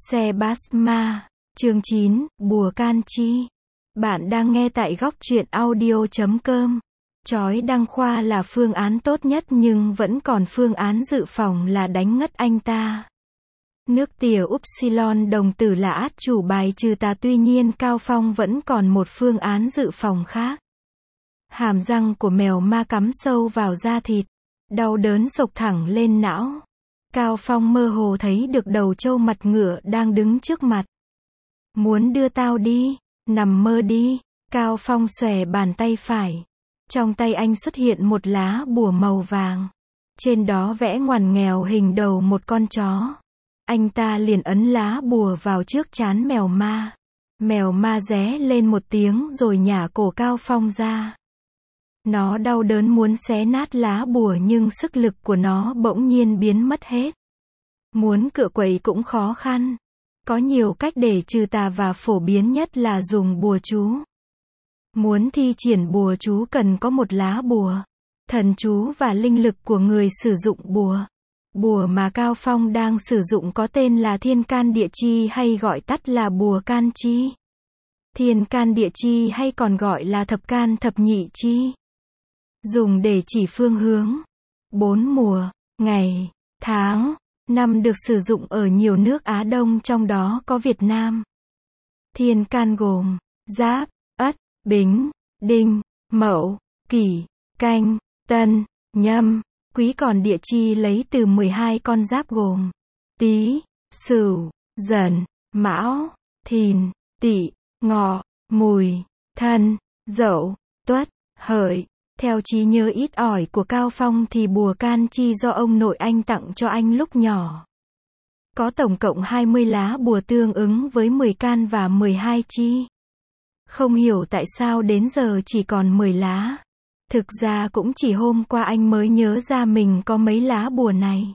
Sebasma, chương 9, Bùa Can Chi. Bạn đang nghe tại góc truyện audio.com. Chói Đăng Khoa là phương án tốt nhất nhưng vẫn còn phương án dự phòng là đánh ngất anh ta. Nước tỉa Upsilon đồng tử là át chủ bài trừ tà, tuy nhiên Cao Phong vẫn còn một phương án dự phòng khác. Hàm răng của mèo ma cắm sâu vào da thịt, đau đớn xộc thẳng lên não. Cao Phong mơ hồ thấy được đầu trâu mặt ngựa đang đứng trước mặt. Muốn đưa tao đi, nằm mơ đi. Cao Phong xòe bàn tay phải. Trong tay anh xuất hiện một lá bùa màu vàng. Trên đó vẽ ngoằn nghèo hình đầu một con chó. Anh ta liền ấn lá bùa vào trước trán mèo ma. Mèo ma ré lên một tiếng rồi nhả cổ Cao Phong ra. Nó đau đớn muốn xé nát lá bùa nhưng sức lực của nó bỗng nhiên biến mất hết. Muốn cựa quậy cũng khó khăn. Có nhiều cách để trừ tà và phổ biến nhất là dùng bùa chú. Muốn thi triển bùa chú cần có một lá bùa, thần chú và linh lực của người sử dụng bùa. Bùa mà Cao Phong đang sử dụng có tên là Thiên Can Địa Chi hay gọi tắt là bùa Can Chi. Thiên Can Địa Chi hay còn gọi là Thập Can Thập Nhị Chi. Dùng để chỉ phương hướng. 4 mùa, ngày, tháng, năm được sử dụng ở nhiều nước Á Đông trong đó có Việt Nam. Thiên can gồm Giáp, Ất, Bính, Đinh, Mậu, Kỷ, Canh, Tân, Nhâm, Quý, còn địa chi lấy từ 12 con giáp gồm Tý, Sửu, Dần, Mão, Thìn, Tỵ, Ngọ, Mùi, Thân, Dậu, Tuất, Hợi. Theo trí nhớ ít ỏi của Cao Phong thì bùa can chi do ông nội anh tặng cho anh lúc nhỏ. Có tổng cộng 20 lá bùa tương ứng với 10 can và 12 chi. Không hiểu tại sao đến giờ chỉ còn 10 lá. Thực ra cũng chỉ hôm qua anh mới nhớ ra mình có mấy lá bùa này.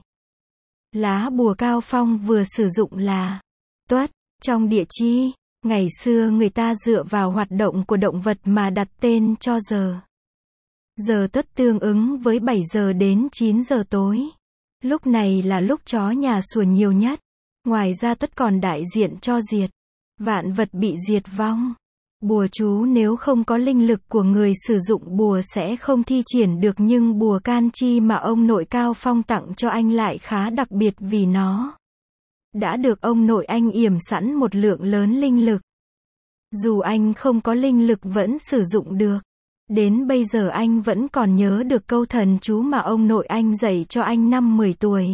Lá bùa Cao Phong vừa sử dụng là Tuất. Trong địa chi, ngày xưa người ta dựa vào hoạt động của động vật mà đặt tên cho giờ. Giờ Tuất tương ứng với 7 giờ đến 9 giờ tối. Lúc này là lúc chó nhà sủa nhiều nhất. Ngoài ra Tuất còn đại diện cho diệt. Vạn vật bị diệt vong. Bùa chú nếu không có linh lực của người sử dụng bùa sẽ không thi triển được, nhưng bùa can chi mà ông nội Cao Phong tặng cho anh lại khá đặc biệt vì nó đã được ông nội anh yểm sẵn một lượng lớn linh lực. Dù anh không có linh lực vẫn sử dụng được. Đến bây giờ anh vẫn còn nhớ được câu thần chú mà ông nội anh dạy cho anh năm 10 tuổi.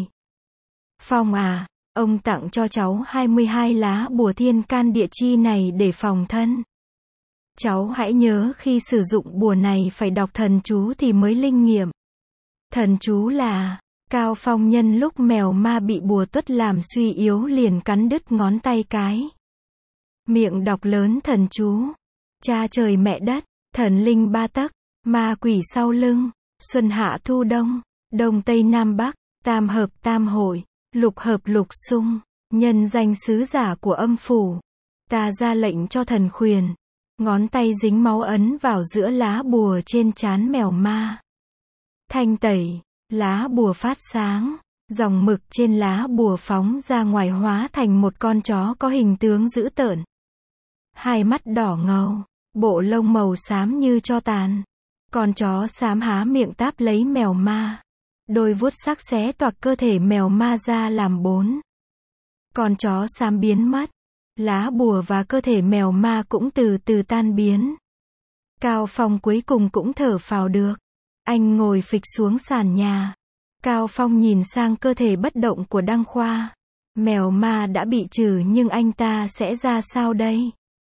Phong à, ông tặng cho cháu 22 lá bùa Thiên Can Địa Chi này để phòng thân. Cháu hãy nhớ khi sử dụng bùa này phải đọc thần chú thì mới linh nghiệm. Thần chú là, Cao Phong nhân lúc mèo ma bị bùa Tuất làm suy yếu liền cắn đứt ngón tay cái. Miệng đọc lớn thần chú. Cha trời mẹ đất, thần linh ba tấc, ma quỷ sau lưng, xuân hạ thu đông, đông tây nam bắc, tam hợp tam hội, lục hợp lục xung, nhân danh sứ giả của âm phủ. Ta ra lệnh cho thần khuyền. Ngón tay dính máu ấn vào giữa lá bùa trên trán mèo ma. Thanh tẩy, lá bùa phát sáng, dòng mực trên lá bùa phóng ra ngoài hóa thành một con chó có hình tướng dữ tợn. Hai mắt đỏ ngầu, bộ lông màu xám như tro tàn. Con chó xám há miệng táp lấy mèo ma. Đôi vuốt sắc xé toạc cơ thể mèo ma ra làm 4. Con chó xám biến mất. Lá bùa và cơ thể mèo ma cũng từ từ tan biến. Cao Phong cuối cùng cũng thở phào được. Anh ngồi phịch xuống sàn nhà. Cao Phong nhìn sang cơ thể bất động của Đăng Khoa. Mèo ma đã bị trừ nhưng anh ta sẽ ra sao đây?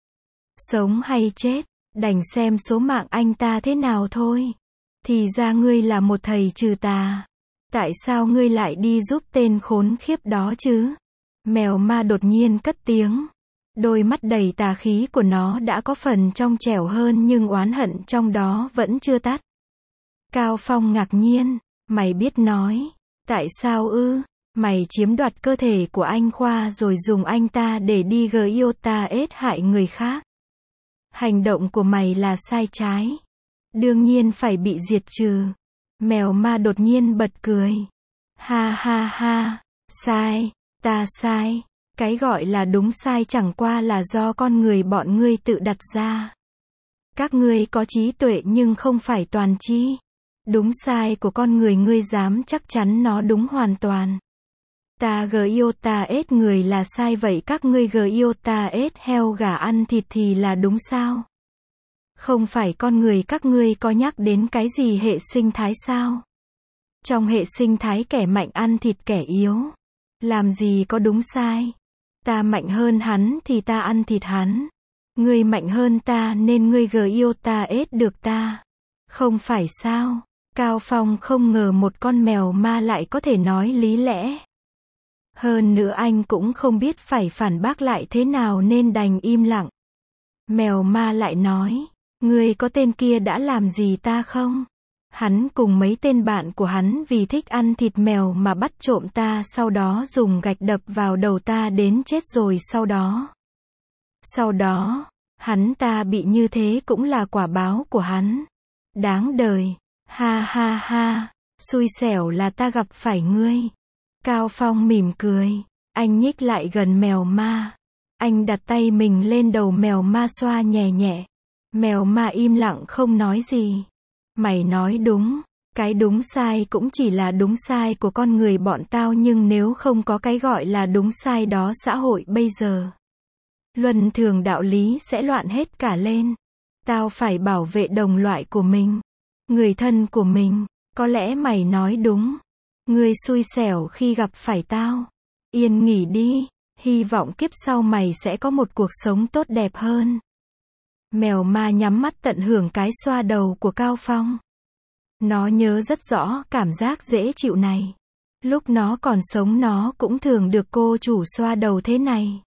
Sống hay chết, đành xem số mạng anh ta thế nào thôi. Thì ra ngươi là một thầy trừ tà. Tại sao ngươi lại đi giúp tên khốn khiếp đó chứ? Mèo ma đột nhiên cất tiếng. Đôi mắt đầy tà khí của nó đã có phần trong trẻo hơn nhưng oán hận trong đó vẫn chưa tắt. Cao Phong ngạc nhiên. Mày biết nói. Tại sao ư? Mày chiếm đoạt cơ thể của anh Khoa rồi dùng anh ta để đi Giota hại người khác. Hành động của mày là sai trái. Đương nhiên phải bị diệt trừ. Mèo ma đột nhiên bật cười. Ha ha ha. Sai. Ta sai. Cái gọi là đúng sai chẳng qua là do con người bọn ngươi tự đặt ra. Các ngươi có trí tuệ nhưng không phải toàn trí. Đúng sai của con người ngươi dám chắc chắn nó đúng hoàn toàn. Ta iota s người là sai vậy các ngươi iota s heo gà ăn thịt thì là đúng sao? Không phải con người các ngươi có nhắc đến cái gì hệ sinh thái sao? Trong hệ sinh thái kẻ mạnh ăn thịt kẻ yếu. Làm gì có đúng sai? Ta mạnh hơn hắn thì ta ăn thịt hắn. Ngươi mạnh hơn ta nên ngươi iota s được ta. Không phải sao? Cao Phong không ngờ một con mèo ma lại có thể nói lý lẽ. Hơn nữa anh cũng không biết phải phản bác lại thế nào nên đành im lặng. Mèo ma lại nói, ngươi có tên kia đã làm gì ta không? Hắn cùng mấy tên bạn của hắn vì thích ăn thịt mèo mà bắt trộm ta sau đó dùng gạch đập vào đầu ta đến chết rồi Sau đó, hắn ta bị như thế cũng là quả báo của hắn. Đáng đời. Ha ha ha, xui xẻo là ta gặp phải ngươi. Cao Phong mỉm cười, anh nhích lại gần mèo ma. Anh đặt tay mình lên đầu mèo ma xoa nhẹ nhẹ. Mèo ma im lặng không nói gì. Mày nói đúng, cái đúng sai cũng chỉ là đúng sai của con người bọn tao nhưng nếu không có cái gọi là đúng sai đó xã hội bây giờ. Luân thường đạo lý sẽ loạn hết cả lên. Tao phải bảo vệ đồng loại của mình. Người thân của mình, có lẽ mày nói đúng. Ngươi xui xẻo khi gặp phải tao. Yên nghỉ đi, hy vọng kiếp sau mày sẽ có một cuộc sống tốt đẹp hơn. Mèo ma nhắm mắt tận hưởng cái xoa đầu của Cao Phong. Nó nhớ rất rõ cảm giác dễ chịu này. Lúc nó còn sống nó cũng thường được cô chủ xoa đầu thế này.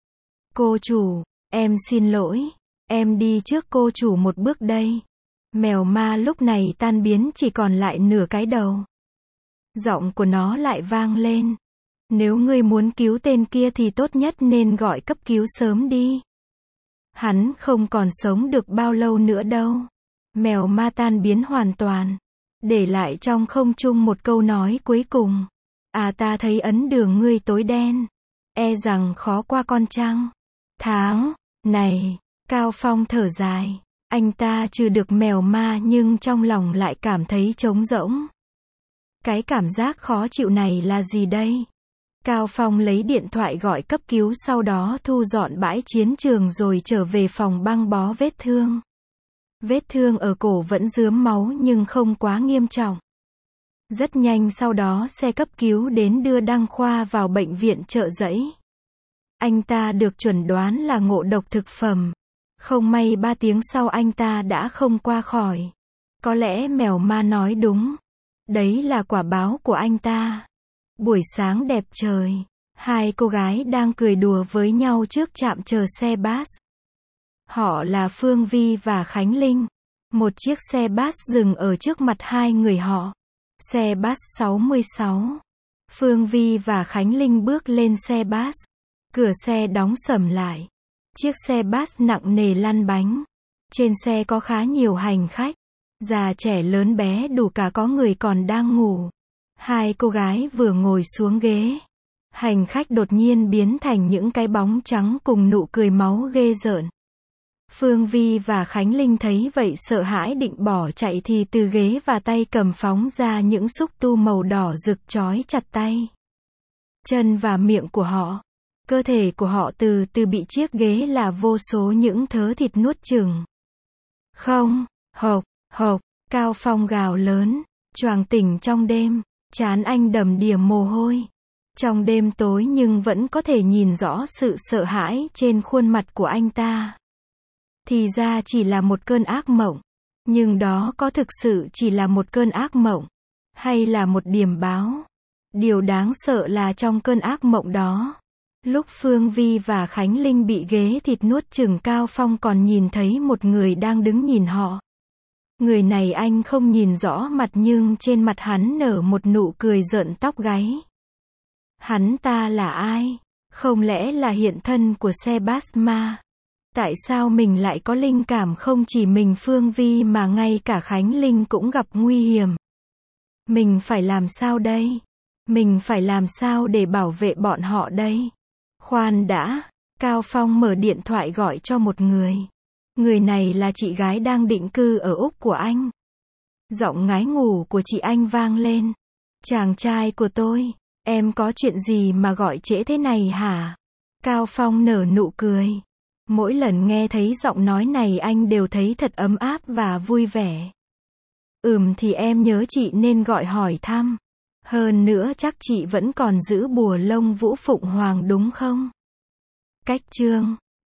Cô chủ, em xin lỗi, em đi trước cô chủ một bước đây. Mèo ma lúc này tan biến chỉ còn lại nửa cái đầu. Giọng của nó lại vang lên. Nếu ngươi muốn cứu tên kia thì tốt nhất nên gọi cấp cứu sớm đi. Hắn không còn sống được bao lâu nữa đâu. Mèo ma tan biến hoàn toàn. Để lại trong không trung một câu nói cuối cùng. À ta thấy ấn đường ngươi tối đen. E rằng khó qua con trăng. Tháng, này, Cao Phong thở dài. Anh ta trừ được mèo ma nhưng trong lòng lại cảm thấy trống rỗng. Cái cảm giác khó chịu này là gì đây? Cao Phong lấy điện thoại gọi cấp cứu sau đó thu dọn bãi chiến trường rồi trở về phòng băng bó vết thương. Vết thương ở cổ vẫn rướm máu nhưng không quá nghiêm trọng. Rất nhanh sau đó xe cấp cứu đến đưa Đăng Khoa vào bệnh viện Chợ Giẫy. Anh ta được chẩn đoán là ngộ độc thực phẩm. Không may 3 tiếng sau anh ta đã không qua khỏi. Có lẽ mèo ma nói đúng. Đấy là quả báo của anh ta. Buổi sáng đẹp trời. Hai cô gái đang cười đùa với nhau trước trạm chờ xe bus. Họ là Phương Vi và Khánh Linh. Một chiếc xe bus dừng ở trước mặt hai người họ. Xe bus 66. Phương Vi và Khánh Linh bước lên xe bus. Cửa xe đóng sầm lại. Chiếc xe bus nặng nề lăn bánh. Trên xe có khá nhiều hành khách. Già trẻ lớn bé đủ cả có người còn đang ngủ. Hai cô gái vừa ngồi xuống ghế. Hành khách đột nhiên biến thành những cái bóng trắng cùng nụ cười máu ghê rợn. Phương Vi và Khánh Linh thấy vậy sợ hãi định bỏ chạy thì từ ghế và tay cầm phóng ra những xúc tu màu đỏ rực trói chặt tay, chân và miệng của họ. Cơ thể của họ từ từ bị chiếc ghế là vô số những thớ thịt nuốt chửng. Không, hộc, hộc, Cao Phong gào lớn, choàng tỉnh trong đêm, trán anh đầm đìa mồ hôi. Trong đêm tối nhưng vẫn có thể nhìn rõ sự sợ hãi trên khuôn mặt của anh ta. Thì ra chỉ là một cơn ác mộng. Nhưng đó có thực sự chỉ là một cơn ác mộng? Hay là một điềm báo? Điều đáng sợ là trong cơn ác mộng đó, lúc Phương Vi và Khánh Linh bị ghế thịt nuốt chửng, Cao Phong còn nhìn thấy một người đang đứng nhìn họ. Người này anh không nhìn rõ mặt nhưng trên mặt hắn nở một nụ cười rợn tóc gáy. Hắn ta là ai? Không lẽ là hiện thân của Sebasma? Tại sao mình lại có linh cảm không chỉ mình Phương Vi mà ngay cả Khánh Linh cũng gặp nguy hiểm? Mình phải làm sao đây? Mình phải làm sao để bảo vệ bọn họ đây? Khoan đã, Cao Phong mở điện thoại gọi cho một người. Người này là chị gái đang định cư ở Úc của anh. Giọng ngái ngủ của chị anh vang lên. Chàng trai của tôi, em có chuyện gì mà gọi trễ thế này hả? Cao Phong nở nụ cười. Mỗi lần nghe thấy giọng nói này anh đều thấy thật ấm áp và vui vẻ. Thì em nhớ chị nên gọi hỏi thăm. Hơn nữa chắc chị vẫn còn giữ bùa lông Vũ Phụng Hoàng đúng không? Cách chương